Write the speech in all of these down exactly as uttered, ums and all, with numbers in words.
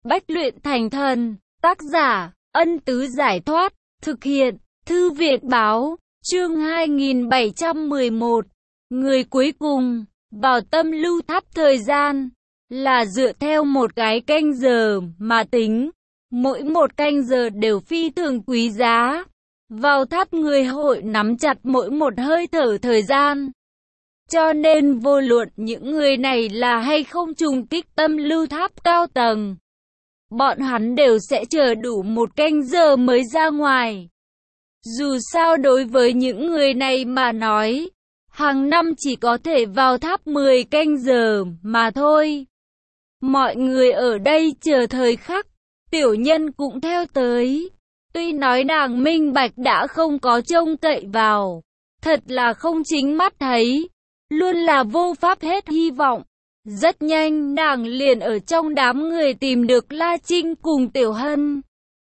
Bách luyện thành thần. Tác giả, Ân Tứ Giải Thoát. Thực hiện, Thư viện Báo. Chương hai nghìn bảy trăm mười một. Người cuối cùng, vào tâm lưu tháp thời gian, là dựa theo một cái canh giờ mà tính. Mỗi một canh giờ đều phi thường quý giá. Vào tháp người hội nắm chặt mỗi một hơi thở thời gian. Cho nên vô luận những người này là hay không trùng kích tâm lưu tháp cao tầng, bọn hắn đều sẽ chờ đủ một canh giờ mới ra ngoài. Dù sao đối với những người này mà nói, hàng năm chỉ có thể vào tháp mười canh giờ mà thôi. Mọi người ở đây chờ thời khắc, tiểu nhân cũng theo tới. Tuy nói nàng minh bạch đã không có trông cậy vào, thật là không chính mắt thấy, luôn là vô pháp hết hy vọng. Rất nhanh nàng liền ở trong đám người tìm được La Trinh cùng Tiểu Hân.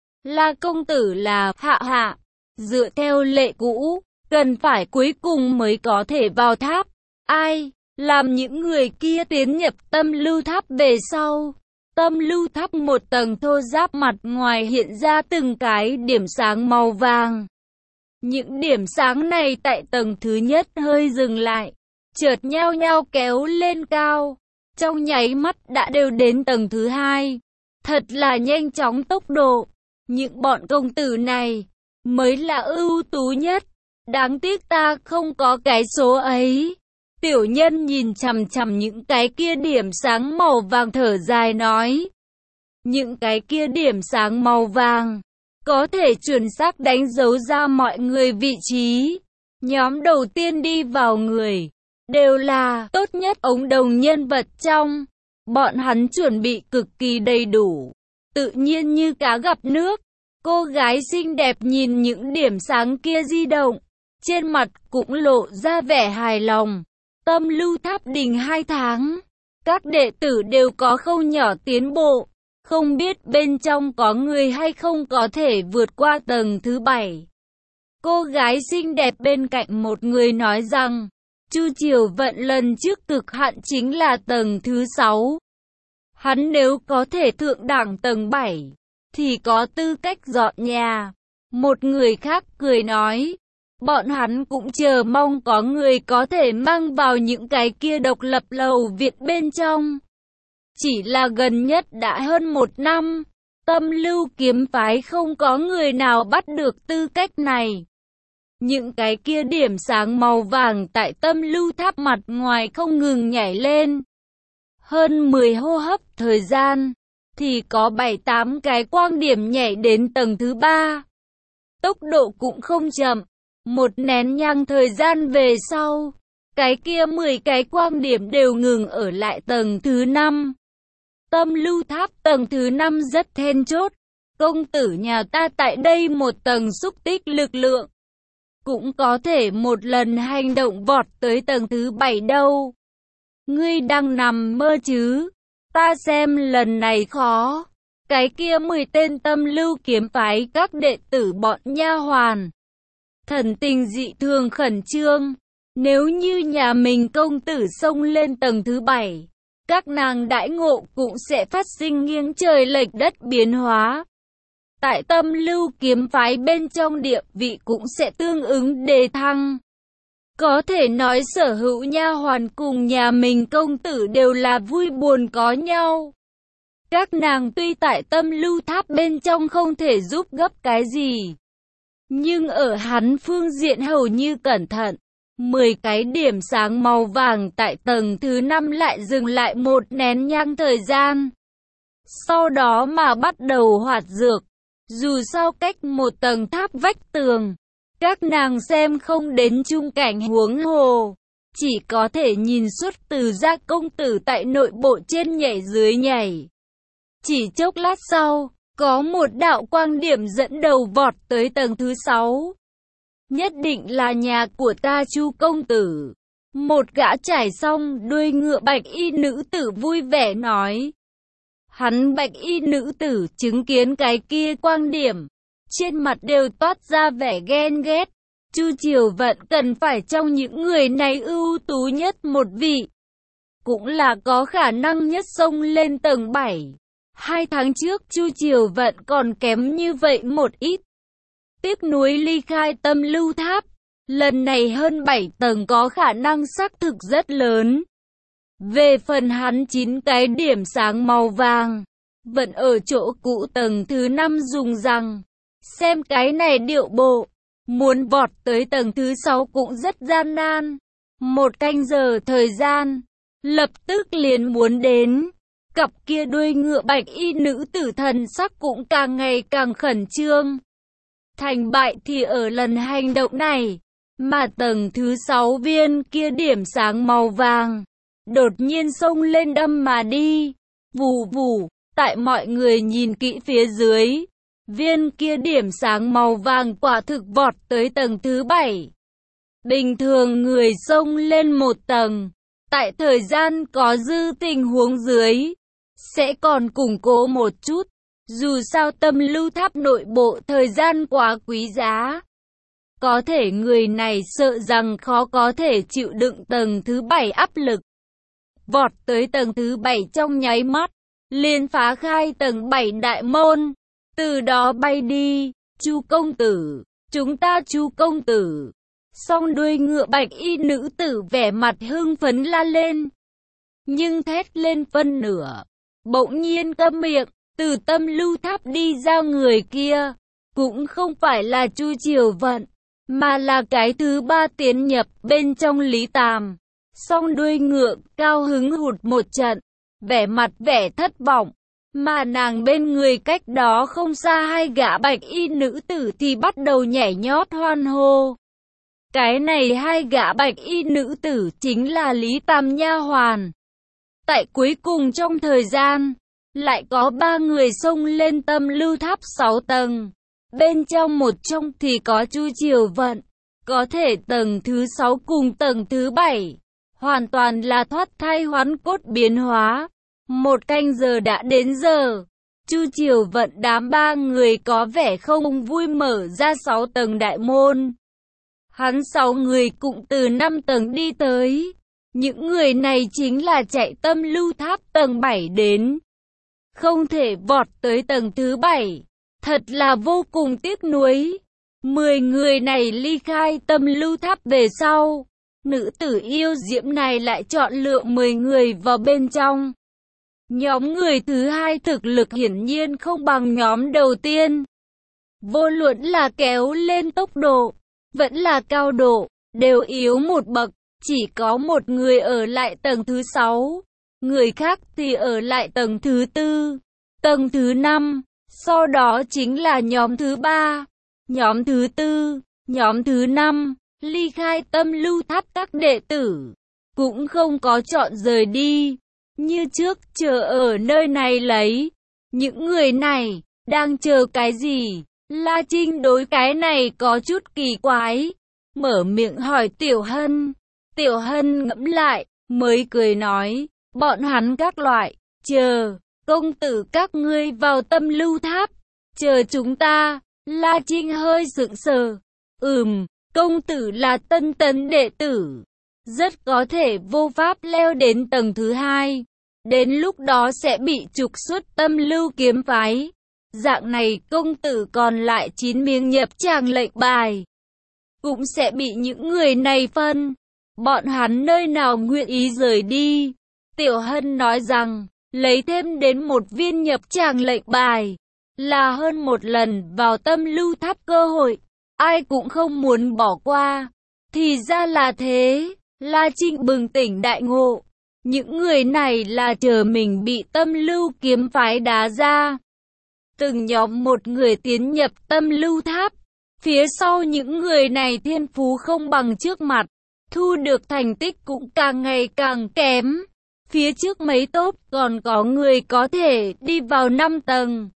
La công tử là hạ hạ, dựa theo lệ cũ, cần phải cuối cùng mới có thể vào tháp. Ai, làm những người kia tiến nhập tâm lưu tháp về sau. Tâm lưu tháp một tầng thô ráp mặt ngoài hiện ra từng cái điểm sáng màu vàng. Những điểm sáng này tại tầng thứ nhất hơi dừng lại, chợt nhao nhao kéo lên cao. Trong nháy mắt đã đều đến tầng thứ hai. Thật là nhanh chóng tốc độ. Những bọn công tử này mới là ưu tú nhất. Đáng tiếc ta không có cái số ấy. Tiểu nhân nhìn chằm chằm những cái kia điểm sáng màu vàng thở dài nói. Những cái kia điểm sáng màu vàng có thể chuẩn xác đánh dấu ra mọi người vị trí. Nhóm đầu tiên đi vào người đều là tốt nhất ống đồng nhân vật trong. Bọn hắn chuẩn bị cực kỳ đầy đủ, tự nhiên như cá gặp nước. Cô gái xinh đẹp nhìn những điểm sáng kia di động, trên mặt cũng lộ ra vẻ hài lòng. Tâm lưu tháp đình hai tháng, các đệ tử đều có không nhỏ tiến bộ. Không biết bên trong có người hay không có thể vượt qua tầng thứ bảy. Cô gái xinh đẹp bên cạnh một người nói rằng, Chu Triều Vận lần trước cực hạn chính là tầng thứ sáu. Hắn nếu có thể thượng đẳng tầng bảy, thì có tư cách dọn nhà. Một người khác cười nói, bọn hắn cũng chờ mong có người có thể mang vào những cái kia độc lập lầu viện bên trong. Chỉ là gần nhất đã hơn một năm, tâm lưu kiếm phái không có người nào bắt được tư cách này. Những cái kia điểm sáng màu vàng tại tâm lưu tháp mặt ngoài không ngừng nhảy lên. Hơn mười hô hấp thời gian, thì có bảy tám cái quang điểm nhảy đến tầng thứ ba. Tốc độ cũng không chậm, một nén nhang thời gian về sau, cái kia mười cái quang điểm đều ngừng ở lại tầng thứ năm. Tâm lưu tháp tầng thứ năm rất then chốt, công tử nhà ta tại đây một tầng xúc tích lực lượng. Cũng có thể một lần hành động vọt tới tầng thứ bảy đâu. Ngươi đang nằm mơ chứ? Ta xem lần này khó. Cái kia mười tên tâm lưu kiếm phái các đệ tử bọn nha hoàn. Thần tình dị thường khẩn trương. Nếu như nhà mình công tử xông lên tầng thứ bảy, các nàng đãi ngộ cũng sẽ phát sinh nghiêng trời lệch đất biến hóa. Tại tâm lưu kiếm phái bên trong địa vị cũng sẽ tương ứng đề thăng. Có thể nói sở hữu nha hoàn cùng nhà mình công tử đều là vui buồn có nhau. Các nàng tuy tại tâm lưu tháp bên trong không thể giúp gấp cái gì, nhưng ở hắn phương diện hầu như cẩn thận. Mười cái điểm sáng màu vàng tại tầng thứ năm lại dừng lại một nén nhang thời gian. Sau đó mà bắt đầu hoạt dược. Dù sao cách một tầng tháp vách tường, các nàng xem không đến chung cảnh huống hồ, chỉ có thể nhìn xuất từ gia công tử tại nội bộ trên nhảy dưới nhảy. Chỉ chốc lát sau, có một đạo quang điểm dẫn đầu vọt tới tầng thứ sáu. Nhất định là nhà của ta Chu công tử. Một gã trải xong đuôi ngựa bạch y nữ tử vui vẻ nói. Hắn bạch y nữ tử chứng kiến cái kia quang điểm, trên mặt đều toát ra vẻ ghen ghét. Chu Triều Vận cần phải trong những người này ưu tú nhất một vị, cũng là có khả năng nhất xông lên tầng bảy. Hai tháng trước Chu Triều Vận còn kém như vậy một ít. Tiếc nuối ly khai Tâm Lưu Tháp. Lần này hơn bảy tầng có khả năng xác thực rất lớn. Về phần hắn chín cái điểm sáng màu vàng, vẫn ở chỗ cũ tầng thứ năm dùng rằng. Xem cái này điệu bộ, muốn vọt tới tầng thứ sáu cũng rất gian nan. Một canh giờ thời gian, lập tức liền muốn đến. Cặp kia đuôi ngựa bạch y nữ tử thần sắc cũng càng ngày càng khẩn trương. Thành bại thì ở lần hành động này, mà tầng thứ sáu viên kia điểm sáng màu vàng, đột nhiên xông lên đâm mà đi. Vù vù, tại mọi người nhìn kỹ phía dưới, viên kia điểm sáng màu vàng quả thực vọt tới tầng thứ bảy. Bình thường người xông lên một tầng, tại thời gian có dư tình huống dưới, sẽ còn củng cố một chút. Dù sao Tâm Lưu Tháp nội bộ thời gian quá quý giá. Có thể người này sợ rằng khó có thể chịu đựng tầng thứ bảy áp lực. Vọt tới tầng thứ bảy trong nháy mắt, liền phá khai tầng bảy đại môn. Từ đó bay đi. Chu công tử, chúng ta Chu công tử. Song đuôi ngựa bạch y nữ tử vẻ mặt hưng phấn la lên. Nhưng thét lên phân nửa, bỗng nhiên câm miệng. Từ Tâm Lưu Tháp đi ra người kia, cũng không phải là Chu Triều Vận, mà là cái thứ ba tiến nhập bên trong Lý Tàm. Song đuôi ngựa cao hứng hụt một trận, vẻ mặt vẻ thất vọng, mà nàng bên người cách đó không xa hai gã bạch y nữ tử thì bắt đầu nhảy nhót hoan hô. Cái này hai gã bạch y nữ tử chính là Lý Tàm nha hoàn. Tại cuối cùng trong thời gian, lại có ba người xông lên Tâm Lưu Tháp sáu tầng. Bên trong một trong thì có Chu Triều Vận. Có thể tầng thứ sáu cùng tầng thứ bảy hoàn toàn là thoát thai hoán cốt biến hóa. Một canh giờ đã đến giờ. Chu Triều Vận đám ba người có vẻ không vui mở ra sáu tầng đại môn. Hắn sáu người cũng từ năm tầng đi tới. Những người này chính là chạy Tâm Lưu Tháp tầng bảy đến. Không thể vọt tới tầng thứ bảy. Thật là vô cùng tiếc nuối. Mười người này ly khai Tâm Lưu Tháp về sau. Nữ tử yêu diễm này lại chọn lựa mười người vào bên trong. Nhóm người thứ hai thực lực hiển nhiên không bằng nhóm đầu tiên. Vô luận là kéo lên tốc độ, vẫn là cao độ, đều yếu một bậc. Chỉ có một người ở lại tầng thứ sáu. Người khác thì ở lại tầng thứ tư, tầng thứ năm, sau đó chính là nhóm thứ ba, nhóm thứ tư, nhóm thứ năm, ly khai Tâm Lưu Tháp các đệ tử, cũng không có chọn rời đi, như trước chờ ở nơi này lấy. Những người này, đang chờ cái gì? La Trinh đối cái này có chút kỳ quái, mở miệng hỏi Tiểu Hân. Tiểu Hân ngẫm lại, mới cười nói. Bọn hắn các loại, chờ, công tử các ngươi vào Tâm Lưu Tháp, chờ chúng ta. La Trinh hơi sững sờ. Ừm, công tử là tân tấn đệ tử, rất có thể vô pháp leo đến tầng thứ hai. Đến lúc đó sẽ bị trục xuất Tâm Lưu kiếm phái. Dạng này công tử còn lại chín miếng nhập tràng lệnh bài, cũng sẽ bị những người này phân. Bọn hắn nơi nào nguyện ý rời đi. Tiểu Hân nói rằng, lấy thêm đến một viên nhập tràng lệnh bài, là hơn một lần vào Tâm Lưu Tháp cơ hội, ai cũng không muốn bỏ qua. Thì ra là thế. La Trinh bừng tỉnh đại ngộ. Những người này là chờ mình bị Tâm Lưu kiếm phái đá ra. Từng nhóm một người tiến nhập Tâm Lưu Tháp. Phía sau những người này thiên phú không bằng trước mặt, thu được thành tích cũng càng ngày càng kém. Phía trước mấy tốt còn có người có thể đi vào năm tầng,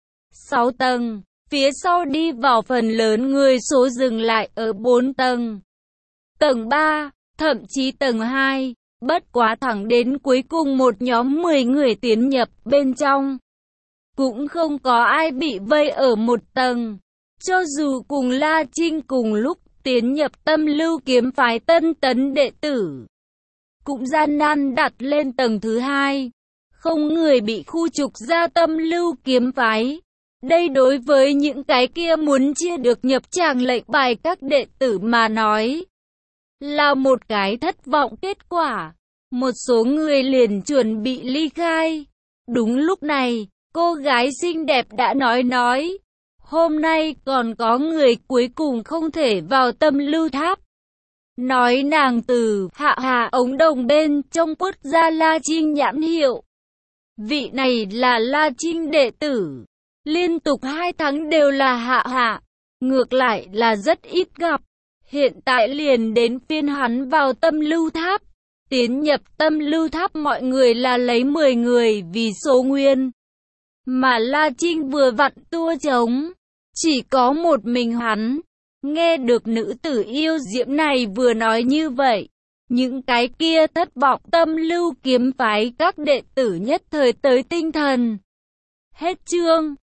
sáu tầng. Phía sau đi vào phần lớn người số dừng lại ở bốn tầng, tầng ba, thậm chí tầng hai. Bất quá thẳng đến cuối cùng một nhóm mười người tiến nhập bên trong, cũng không có ai bị vây ở một tầng. Cho dù cùng La Trinh cùng lúc tiến nhập Tâm Lưu kiếm phái tân tấn đệ tử, cũng gian nan đặt lên tầng thứ hai. không người bị khu trục ra Tâm Lưu kiếm phái. Đây đối với những cái kia muốn chia được nhập tràng lệnh bài các đệ tử mà nói, là một cái thất vọng kết quả. Một số người liền chuẩn bị ly khai. Đúng lúc này, cô gái xinh đẹp đã nói nói, hôm nay còn có người cuối cùng không thể vào Tâm Lưu Tháp. Nói nàng từ hạ hạ ống đồng bên trong quất ra La Trinh nhãn hiệu. Vị này là La Trinh đệ tử. Liên tục hai tháng đều là hạ hạ. Ngược lại là rất ít gặp. Hiện tại liền đến phiên hắn vào Tâm Lưu Tháp. Tiến nhập Tâm Lưu Tháp mọi người là lấy mười người vì số nguyên. Mà La Trinh vừa vặn tua trống. Chỉ có một mình hắn. Nghe được nữ tử yêu diễm này vừa nói như vậy. Những cái kia thất vọng Tâm Lưu kiếm phái các đệ tử nhất thời tới tinh thần. Hết chương.